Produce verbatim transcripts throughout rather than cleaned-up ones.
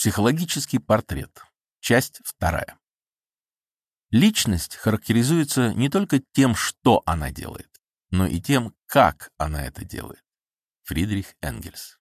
Психологический портрет. Часть вторая. Личность характеризуется не только тем, что она делает, но и тем, как она это делает. Фридрих Энгельс.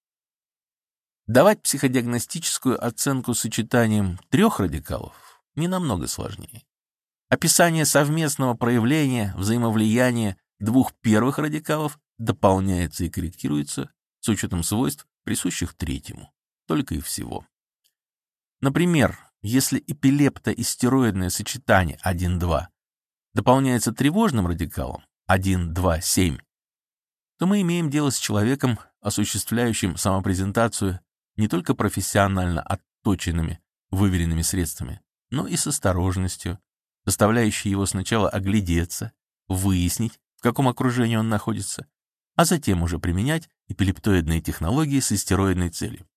Давать психодиагностическую оценку сочетанием трех радикалов не намного сложнее. Описание совместного проявления, взаимовлияния двух первых радикалов дополняется и корректируется с учетом свойств, присущих третьему. Только и всего. Например, если эпилептоистероидное сочетание один-два дополняется тревожным радикалом один-два-семь, то мы имеем дело с человеком, осуществляющим самопрезентацию не только профессионально отточенными, выверенными средствами, но и с осторожностью, заставляющей его сначала оглядеться, выяснить, в каком окружении он находится, а затем уже применять эпилептоидные технологии с истероидной целью.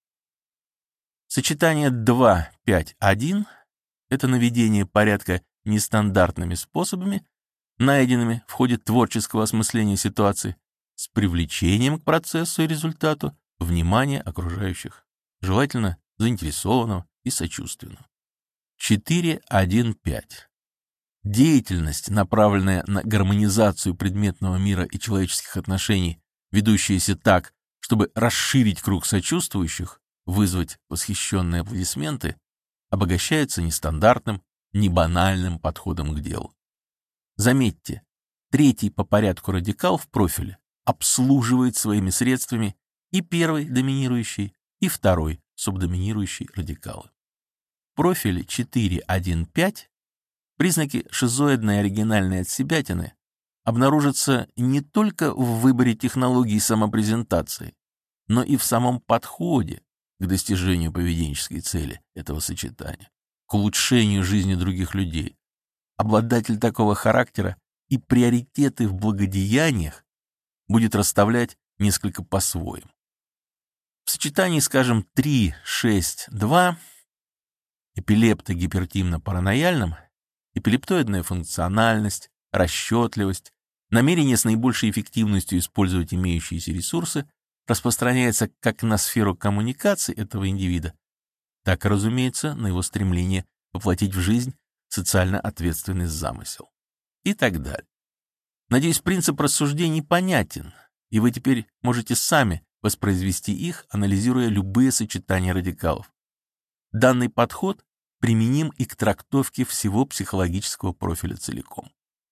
Сочетание два-пять-один — это наведение порядка нестандартными способами, найденными в ходе творческого осмысления ситуации, с привлечением к процессу и результату внимания окружающих, желательно заинтересованного и сочувственного. четыре-один-пять. Деятельность, направленная на гармонизацию предметного мира и человеческих отношений, ведущаяся так, чтобы расширить круг сочувствующих, вызвать восхищенные аплодисменты, обогащается нестандартным, не банальным подходом к делу. Заметьте, третий по порядку радикал в профиле обслуживает своими средствами и первый доминирующий, и второй субдоминирующий радикалы. В профиле четыре-один-пять признаки шизоидной оригинальной отсебятины обнаружатся не только в выборе технологий самопрезентации, но и в самом подходе к достижению поведенческой цели этого сочетания, к улучшению жизни других людей. Обладатель такого характера и приоритеты в благодеяниях будет расставлять несколько по-своему. В сочетании, скажем, три-шесть-два, эпилепто-гипертимно-паранояльном, эпилептоидная функциональность, расчетливость, намерение с наибольшей эффективностью использовать имеющиеся ресурсы распространяется как на сферу коммуникации этого индивида, так и, разумеется, на его стремление воплотить в жизнь социально ответственный замысел. И так далее. Надеюсь, принцип рассуждений понятен, и вы теперь можете сами воспроизвести их, анализируя любые сочетания радикалов. Данный подход применим и к трактовке всего психологического профиля целиком.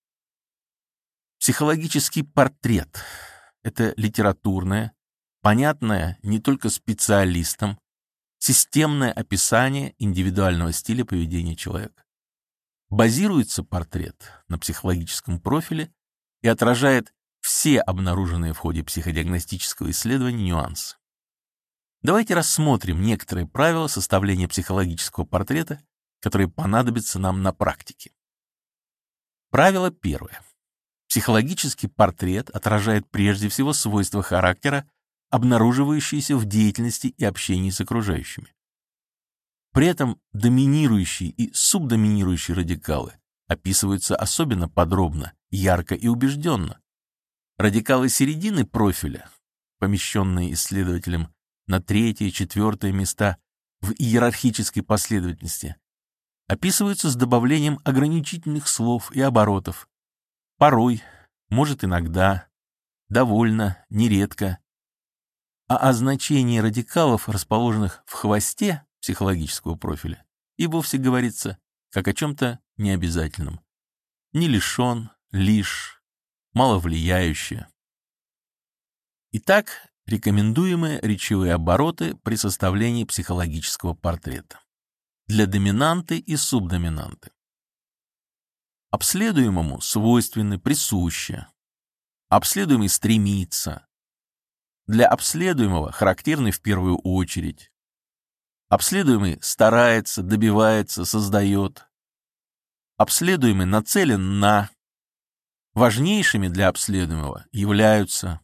Психологический портрет — это литературное, понятное не только специалистам, системное описание индивидуального стиля поведения человека. Базируется портрет на психологическом профиле и отражает все обнаруженные в ходе психодиагностического исследования нюансы. Давайте рассмотрим некоторые правила составления психологического портрета, которые понадобятся нам на практике. Правило первое. Психологический портрет отражает прежде всего свойства характера, обнаруживающиеся в деятельности и общении с окружающими. При этом доминирующие и субдоминирующие радикалы описываются особенно подробно, ярко и убежденно. Радикалы середины профиля, помещенные исследователем на третье и четвертое места в иерархической последовательности, описываются с добавлением ограничительных слов и оборотов. Порой, может иногда, довольно, нередко. А о значении радикалов, расположенных в хвосте психологического профиля, и вовсе говорится как о чем-то необязательном. Не лишен, лишь, маловлияющее. Итак, рекомендуемые речевые обороты при составлении психологического портрета. Для доминанты и субдоминанты. Обследуемому свойственны присуще. Обследуемый стремится. Для обследуемого характерны в первую очередь. Обследуемый старается, добивается, создает. Обследуемый нацелен на. Важнейшими для обследуемого являются.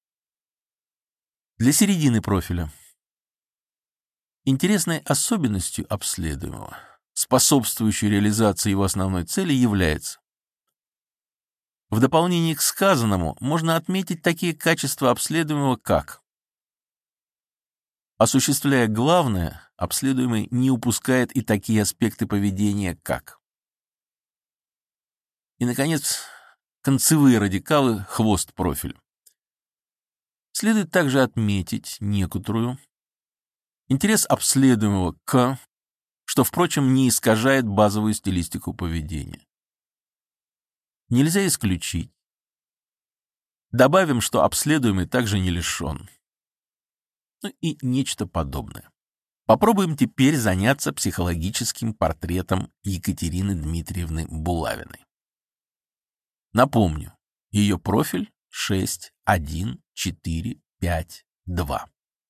Для середины профиля. Интересной особенностью обследуемого, способствующей реализации его основной цели, является. В дополнение к сказанному можно отметить такие качества обследуемого, как Осуществляя главное, обследуемый не упускает и такие аспекты поведения, как. И, наконец, концевые радикалы, хвост-профиль. Следует также отметить некоторую интерес обследуемого к, что, впрочем, не искажает базовую стилистику поведения. Нельзя исключить. Добавим, что обследуемый также не лишен. Ну и нечто подобное. Попробуем теперь заняться психологическим портретом Екатерины Дмитриевны Булавиной. Напомню, ее профиль шесть, один, четыре, пять, два.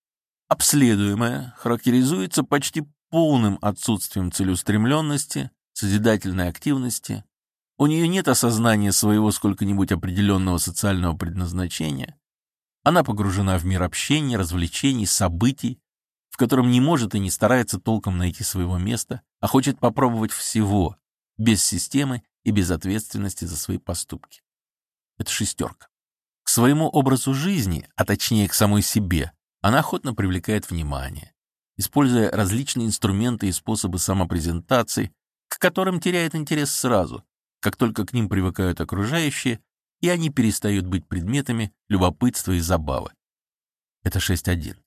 Обследуемая характеризуется почти полным отсутствием целеустремленности, созидательной активности. У нее нет осознания своего сколько-нибудь определенного социального предназначения. Она погружена в мир общения, развлечений, событий, в котором не может и не старается толком найти своего места, а хочет попробовать всего, без системы и без ответственности за свои поступки. Это шестерка. К своему образу жизни, а точнее к самой себе, она охотно привлекает внимание, используя различные инструменты и способы самопрезентации, к которым теряет интерес сразу, как только к ним привыкают окружающие, и они перестают быть предметами любопытства и забавы. Это шесть один.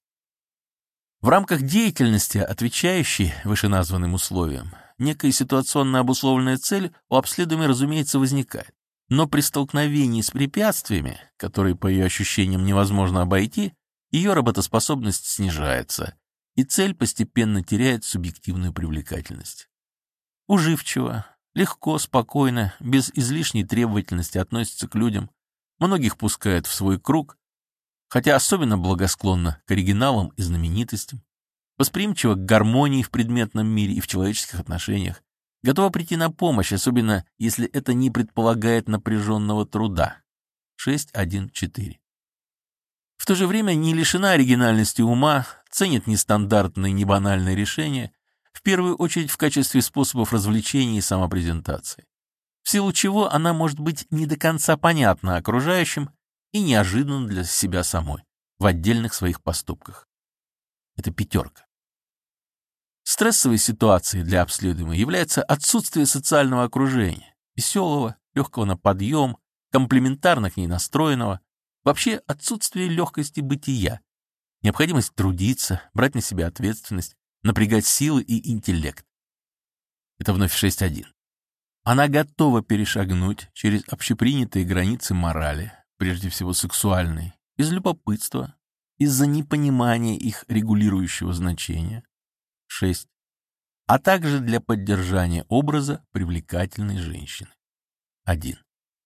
В рамках деятельности, отвечающей вышеназванным условиям, некая ситуационно обусловленная цель у обследуемой, разумеется, возникает. Но при столкновении с препятствиями, которые, по ее ощущениям, невозможно обойти, ее работоспособность снижается, и цель постепенно теряет субъективную привлекательность. Уживчиво, легко, спокойно, без излишней требовательности относится к людям, многих пускает в свой круг, хотя особенно благосклонна к оригиналам и знаменитостям, восприимчива к гармонии в предметном мире и в человеческих отношениях, готова прийти на помощь, особенно если это не предполагает напряженного труда. шесть один четыре. В то же время не лишена оригинальности ума, ценит нестандартные, небанальные решения, в первую очередь в качестве способов развлечения и самопрезентации, в силу чего она может быть не до конца понятна окружающим и неожиданна для себя самой в отдельных своих поступках. Это пятерка. Стрессовой ситуацией для обследуемой является отсутствие социального окружения, веселого, легкого на подъем, комплементарно к ней настроенного, вообще отсутствие легкости бытия, необходимость трудиться, брать на себя ответственность, напрягать силы и интеллект. Это вновь шесть один. Она готова перешагнуть через общепринятые границы морали, прежде всего сексуальной, из любопытства, из-за непонимания их регулирующего значения. шесть. А также для поддержания образа привлекательной женщины. один.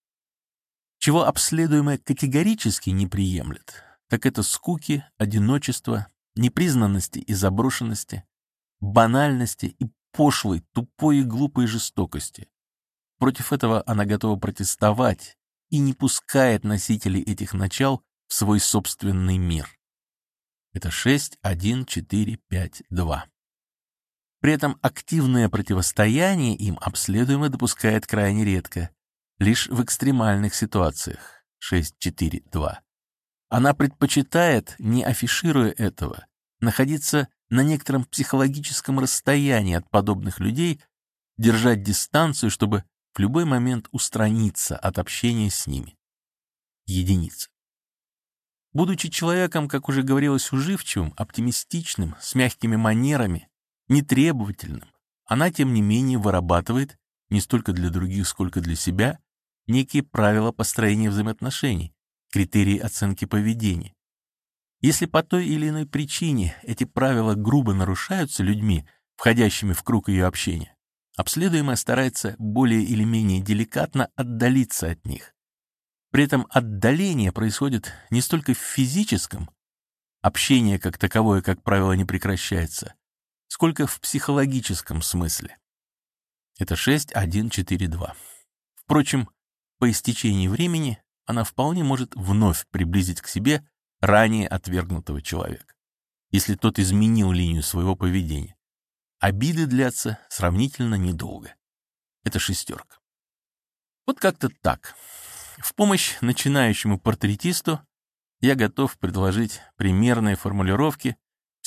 Чего обследуемая категорически не приемлет, так это скуки, одиночества, непризнанности и заброшенности, банальности и пошлой, тупой и глупой жестокости. Против этого она готова протестовать и не пускает носителей этих начал в свой собственный мир. Это шесть один четыре пять два. При этом активное противостояние им обследуемый допускает крайне редко, лишь в экстремальных ситуациях. шесть четыре два. Она предпочитает, не афишируя этого, находиться на некотором психологическом расстоянии от подобных людей, держать дистанцию, чтобы в любой момент устраниться от общения с ними. Единица. Будучи человеком, как уже говорилось, уживчивым, оптимистичным, с мягкими манерами, нетребовательным, она, тем не менее, вырабатывает, не столько для других, сколько для себя, некие правила построения взаимоотношений, критерии оценки поведения. Если по той или иной причине эти правила грубо нарушаются людьми, входящими в круг ее общения, обследуемая старается более или менее деликатно отдалиться от них. При этом отдаление происходит не столько в физическом, общение как таковое, как правило, не прекращается, сколько в психологическом смысле. Это шесть один четыре два. Впрочем, по истечении времени она вполне может вновь приблизить к себе ранее отвергнутого человека, если тот изменил линию своего поведения. Обиды длятся сравнительно недолго. Это шестерка. Вот как-то так. В помощь начинающему портретисту я готов предложить примерные формулировки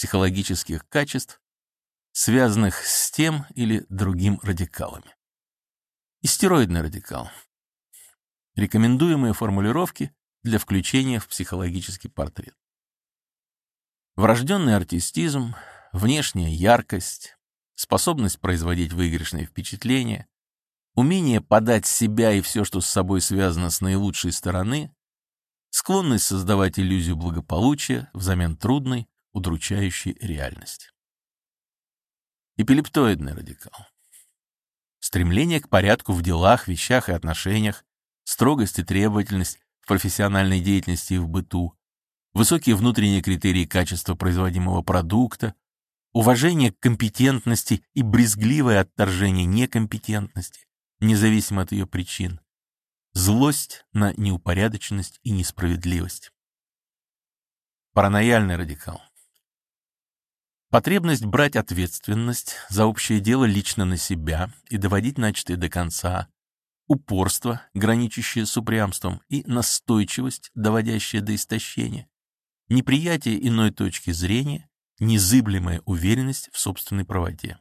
психологических качеств, связанных с тем или другим радикалами. Истероидный радикал. Рекомендуемые формулировки для включения в психологический портрет. Врожденный артистизм, внешняя яркость, способность производить выигрышные впечатления, умение подать себя и все, что с собой связано, с наилучшей стороны, склонность создавать иллюзию благополучия взамен трудной, удручающей реальности. Эпилептоидный радикал. Стремление к порядку в делах, вещах и отношениях, строгость и требовательность в профессиональной деятельности и в быту, высокие внутренние критерии качества производимого продукта, уважение к компетентности и брезгливое отторжение некомпетентности, независимо от ее причин, злость на неупорядоченность и несправедливость. Паранояльный радикал. Потребность брать ответственность за общее дело лично на себя и доводить начатое до конца, упорство, граничащее с упрямством, и настойчивость, доводящая до истощения, неприятие иной точки зрения, незыблемая уверенность в собственной правоте.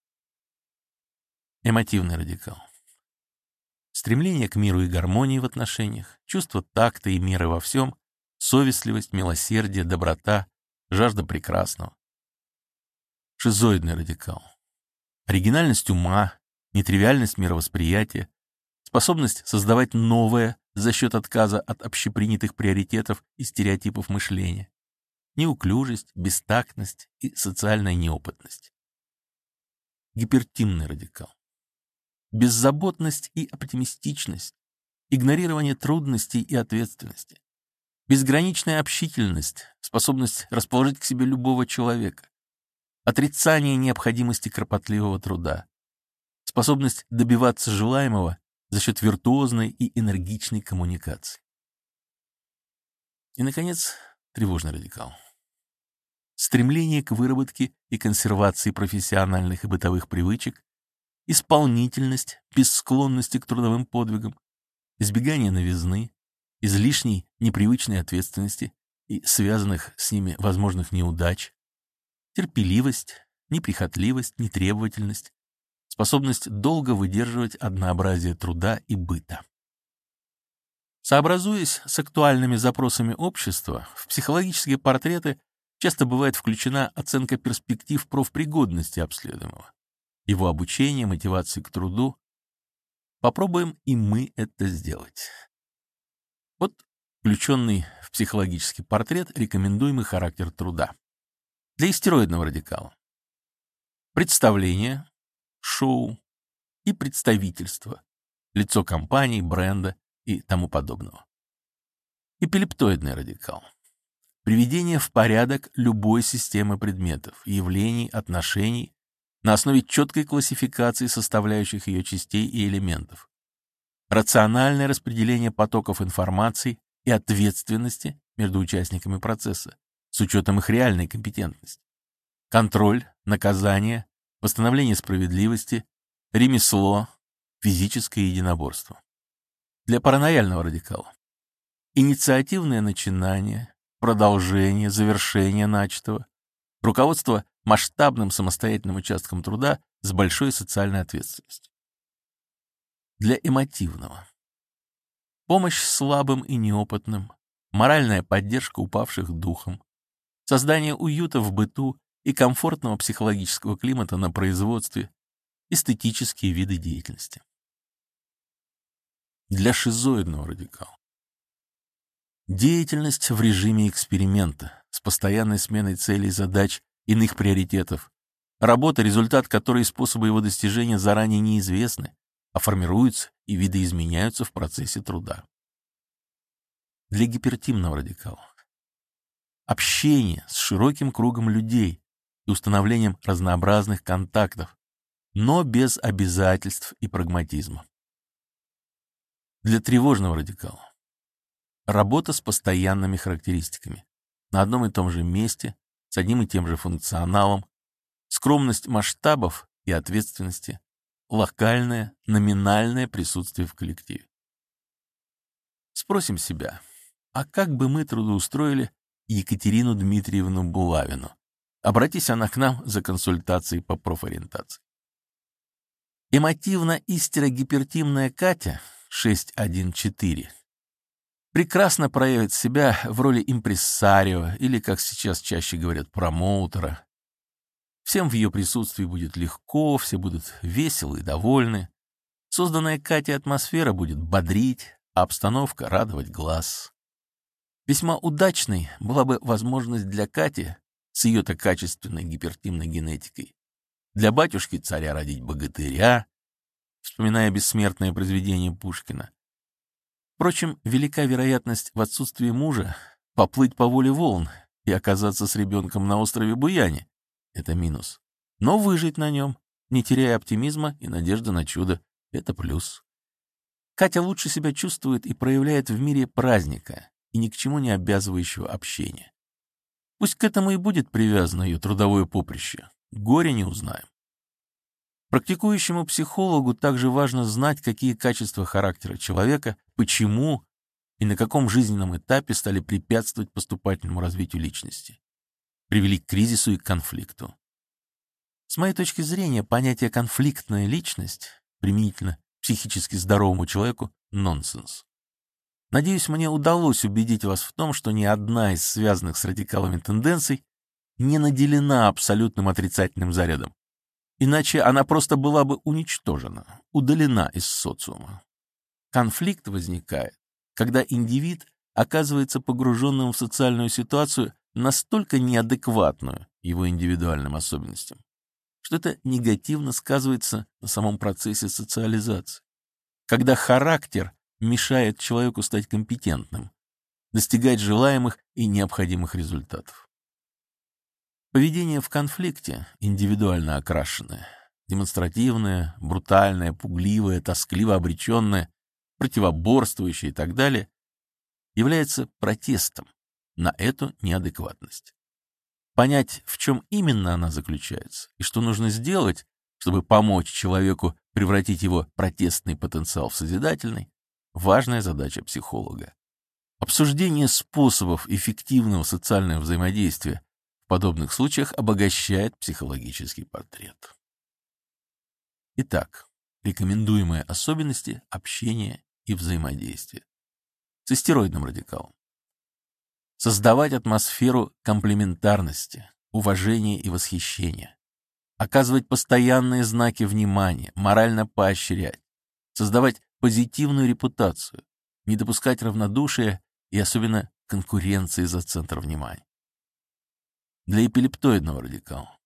Эмотивный радикал. Стремление к миру и гармонии в отношениях, чувство такта и меры во всем, совестливость, милосердие, доброта, жажда прекрасного. Шизоидный радикал. Оригинальность ума, нетривиальность мировосприятия, способность создавать новое за счет отказа от общепринятых приоритетов и стереотипов мышления, неуклюжесть, бестактность и социальная неопытность. Гипертимный радикал. Беззаботность и оптимистичность, игнорирование трудностей и ответственности, безграничная общительность, способность расположить к себе любого человека, отрицание необходимости кропотливого труда, способность добиваться желаемого за счет виртуозной и энергичной коммуникации. И, наконец, тревожный радикал. Стремление к выработке и консервации профессиональных и бытовых привычек, исполнительность без склонности к трудовым подвигам, избегание новизны, излишней непривычной ответственности и связанных с ними возможных неудач, терпеливость, неприхотливость, нетребовательность, способность долго выдерживать однообразие труда и быта. Сообразуясь с актуальными запросами общества, в психологические портреты часто бывает включена оценка перспектив профпригодности обследуемого, его обучение, мотивации к труду. Попробуем и мы это сделать. Вот включенный в психологический портрет рекомендуемый характер труда. Для истероидного радикала. Представление, шоу и представительство, лицо компании, бренда и тому подобного. Эпилептоидный радикал. Приведение в порядок любой системы предметов, явлений, отношений на основе четкой классификации составляющих ее частей и элементов. Рациональное распределение потоков информации и ответственности между участниками процесса с учетом их реальной компетентности. Контроль, наказание, восстановление справедливости, ремесло, физическое единоборство. Для паранояльного радикала. Инициативное начинание, продолжение, завершение начатого, руководство масштабным самостоятельным участком труда с большой социальной ответственностью. Для эмотивного. Помощь слабым и неопытным, моральная поддержка упавших духом, создание уюта в быту и комфортного психологического климата на производстве, эстетические виды деятельности. Для шизоидного радикала. Деятельность в режиме эксперимента с постоянной сменой целей, задач, иных приоритетов, работа, результат которой и способы его достижения заранее неизвестны, а формируются и видоизменяются в процессе труда. Для гипертимного радикала. Общение с широким кругом людей и установлением разнообразных контактов, но без обязательств и прагматизма. Для тревожного радикала. Работа с постоянными характеристиками, на одном и том же месте, с одним и тем же функционалом, скромность масштабов и ответственности, локальное, номинальное присутствие в коллективе. Спросим себя, а как бы мы трудоустроили Екатерину Дмитриевну Булавину, Обратись она к нам за консультацией по профориентации. Эмотивно-истеро-гипертимная Катя шесть один четыре прекрасно проявит себя в роли импрессарио или, как сейчас чаще говорят, промоутера. Всем в ее присутствии будет легко, все будут веселы и довольны. Созданная Катей атмосфера будет бодрить, а обстановка радовать глаз. Весьма удачной была бы возможность для Кати с ее-то качественной гипертимной генетикой для батюшки царя родить богатыря, вспоминая бессмертное произведение Пушкина. Впрочем, велика вероятность в отсутствии мужа поплыть по воле волн и оказаться с ребенком на острове Буяне. Это минус. Но выжить на нем, не теряя оптимизма и надежды на чудо, это плюс. Катя лучше себя чувствует и проявляет в мире праздника и ни к чему не обязывающего общения. Пусть к этому и будет привязано ее трудовое поприще. Горе не узнаем. Практикующему психологу также важно знать, какие качества характера человека, почему и на каком жизненном этапе стали препятствовать поступательному развитию личности, привели к кризису и к конфликту. С моей точки зрения, понятие «конфликтная личность» применительно психически здоровому человеку — нонсенс. Надеюсь, мне удалось убедить вас в том, что ни одна из связанных с радикалами тенденций не наделена абсолютным отрицательным зарядом. Иначе она просто была бы уничтожена, удалена из социума. Конфликт возникает, когда индивид оказывается погруженным в социальную ситуацию, настолько неадекватную его индивидуальным особенностям, что это негативно сказывается на самом процессе социализации. Когда характер мешает человеку стать компетентным, достигать желаемых и необходимых результатов. Поведение в конфликте, индивидуально окрашенное, демонстративное, брутальное, пугливое, тоскливо обреченное, противоборствующее и так далее, является протестом на эту неадекватность. Понять, в чем именно она заключается и что нужно сделать, чтобы помочь человеку превратить его протестный потенциал в созидательный, важная задача психолога. Обсуждение способов эффективного социального взаимодействия в подобных случаях обогащает психологический портрет. Итак, рекомендуемые особенности общения и взаимодействия с истероидным радикалом. Создавать атмосферу комплементарности, уважения и восхищения. Оказывать постоянные знаки внимания, морально поощрять. Создавать позитивную репутацию, не допускать равнодушия и особенно конкуренции за центр внимания. Для эпилептоидного радикала.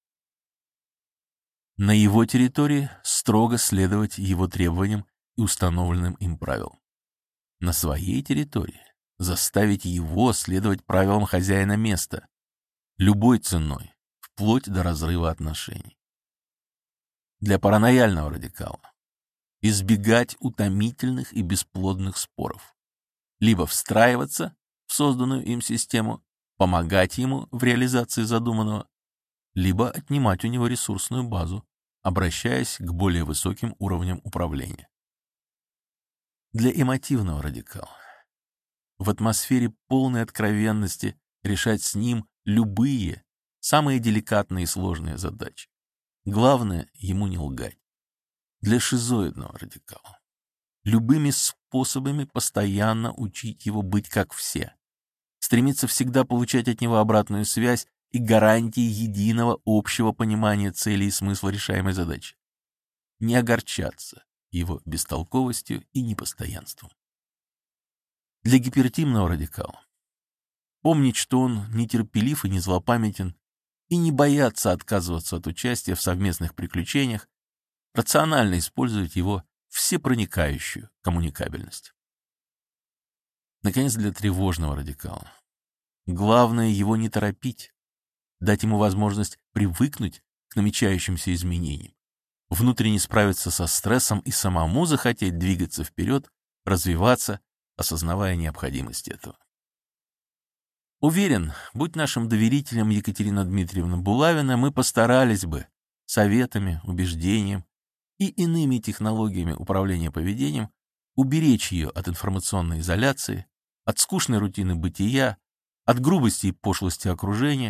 На его территории строго следовать его требованиям и установленным им правилам. На своей территории заставить его следовать правилам хозяина места, любой ценой, вплоть до разрыва отношений. Для паранояльного радикала избегать утомительных и бесплодных споров, либо встраиваться в созданную им систему, помогать ему в реализации задуманного, либо отнимать у него ресурсную базу, обращаясь к более высоким уровням управления. Для эмотивного радикала в атмосфере полной откровенности решать с ним любые, самые деликатные и сложные задачи. Главное, ему не лгать. Для шизоидного радикала любыми способами постоянно учить его быть как все, стремиться всегда получать от него обратную связь и гарантии единого общего понимания цели и смысла решаемой задачи. Не огорчаться его бестолковостью и непостоянством. Для гипертимного радикала помнить, что он нетерпелив и не злопамятен, и не бояться отказываться от участия в совместных приключениях, рационально использовать его всепроникающую коммуникабельность. Наконец, для тревожного радикала. Главное его не торопить, дать ему возможность привыкнуть к намечающимся изменениям, внутренне справиться со стрессом и самому захотеть двигаться вперед, развиваться, осознавая необходимость этого. Уверен, будь нашим доверителем Екатерина Дмитриевна Булавина, мы постарались бы советами, убеждением и иными технологиями управления поведением уберечь ее от информационной изоляции, от скучной рутины бытия, от грубости и пошлости окружения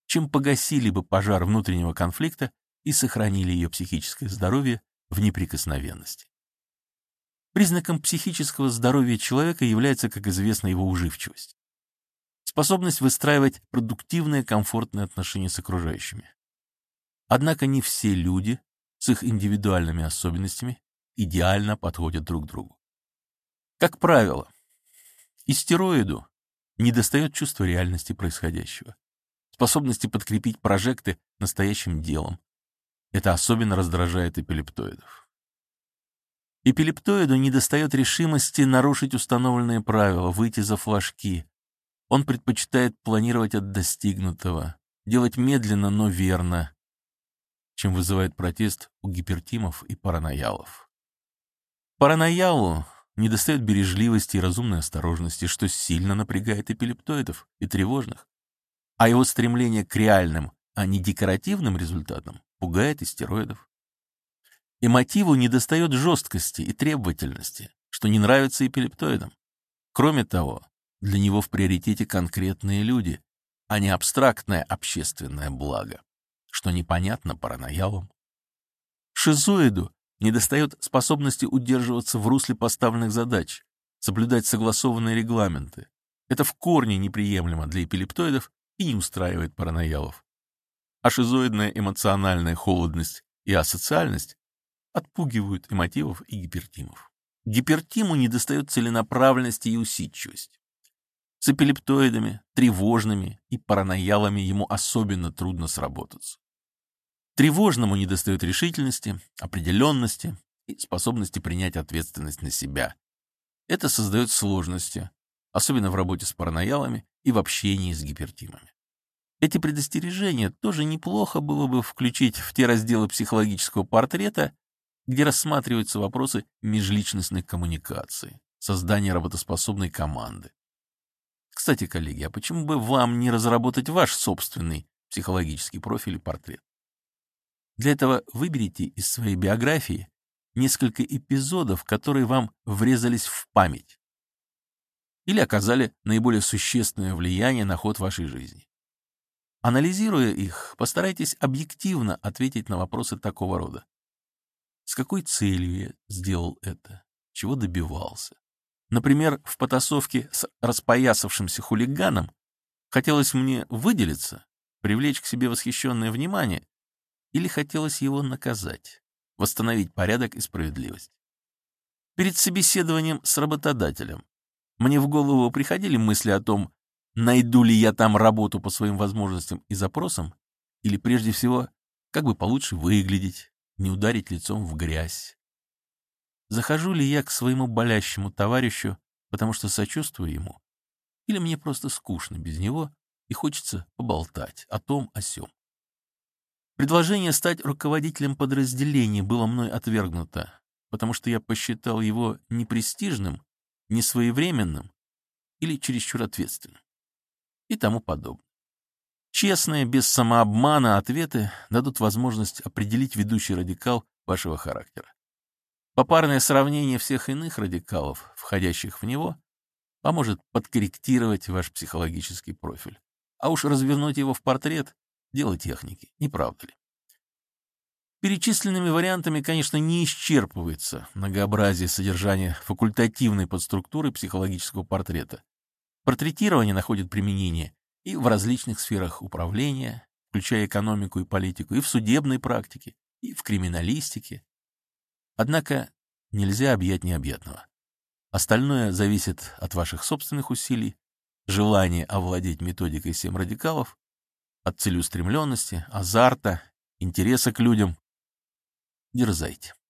чем погасили бы пожар внутреннего конфликта и сохранили ее психическое здоровье в неприкосновенности. Признаком психического здоровья человека является, как известно, его уживчивость. Способность выстраивать продуктивные, комфортные отношения с окружающими. Однако не все люди с их индивидуальными особенностями идеально подходят друг к другу. Как правило, истероиду недостает чувства реальности происходящего, способности подкрепить прожекты настоящим делом. Это особенно раздражает эпилептоидов. Эпилептоиду недостает решимости нарушить установленные правила, выйти за флажки. Он предпочитает планировать от достигнутого, делать медленно, но верно, чем вызывает протест у гипертимов и параноялов. Параноялу недостает бережливости и разумной осторожности, что сильно напрягает эпилептоидов и тревожных, а его стремление к реальным, а не декоративным результатам пугает истероидов. Эмотиву недостает жесткости и требовательности, что не нравится эпилептоидам. Кроме того, для него в приоритете конкретные люди, а не абстрактное общественное благо, что непонятно параноялам. Шизоиду недостает способности удерживаться в русле поставленных задач, соблюдать согласованные регламенты. Это в корне неприемлемо для эпилептоидов и не устраивает параноялов. А шизоидная эмоциональная холодность и асоциальность отпугивают эмотивов и гипертимов. Гипертиму недостает целенаправленности и усидчивости. С эпилептоидами, тревожными и параноялами ему особенно трудно сработаться. Тревожному недостает решительности, определенности и способности принять ответственность на себя. Это создает сложности, особенно в работе с параноялами и в общении с гипертимами. Эти предостережения тоже неплохо было бы включить в те разделы психологического портрета, где рассматриваются вопросы межличностных коммуникаций, создания работоспособной команды. Кстати, коллеги, а почему бы вам не разработать ваш собственный психологический профиль и портрет? Для этого выберите из своей биографии несколько эпизодов, которые вам врезались в память или оказали наиболее существенное влияние на ход вашей жизни. Анализируя их, постарайтесь объективно ответить на вопросы такого рода. С какой целью я сделал это? Чего добивался? Например, в потасовке с распоясавшимся хулиганом хотелось мне выделиться, привлечь к себе восхищенное внимание, или хотелось его наказать, восстановить порядок и справедливость. Перед собеседованием с работодателем мне в голову приходили мысли о том, найду ли я там работу по своим возможностям и запросам, или прежде всего, как бы получше выглядеть, не ударить лицом в грязь. Захожу ли я к своему болящему товарищу, потому что сочувствую ему, или мне просто скучно без него и хочется поболтать о том, о сём. Предложение стать руководителем подразделения было мной отвергнуто, потому что я посчитал его непрестижным, несвоевременным или чересчур ответственным и тому подобное. Честные, без самообмана ответы дадут возможность определить ведущий радикал вашего характера. Попарное сравнение всех иных радикалов, входящих в него, поможет подкорректировать ваш психологический профиль. А уж развернуть его в портрет — дело техники, не правда ли? Перечисленными вариантами, конечно, не исчерпывается многообразие содержания факультативной подструктуры психологического портрета. Портретирование находит применение и в различных сферах управления, включая экономику и политику, и в судебной практике, и в криминалистике. Однако нельзя объять необъятного. Остальное зависит от ваших собственных усилий, желания овладеть методикой семь радикалов, от целеустремленности, азарта, интереса к людям. Дерзайте.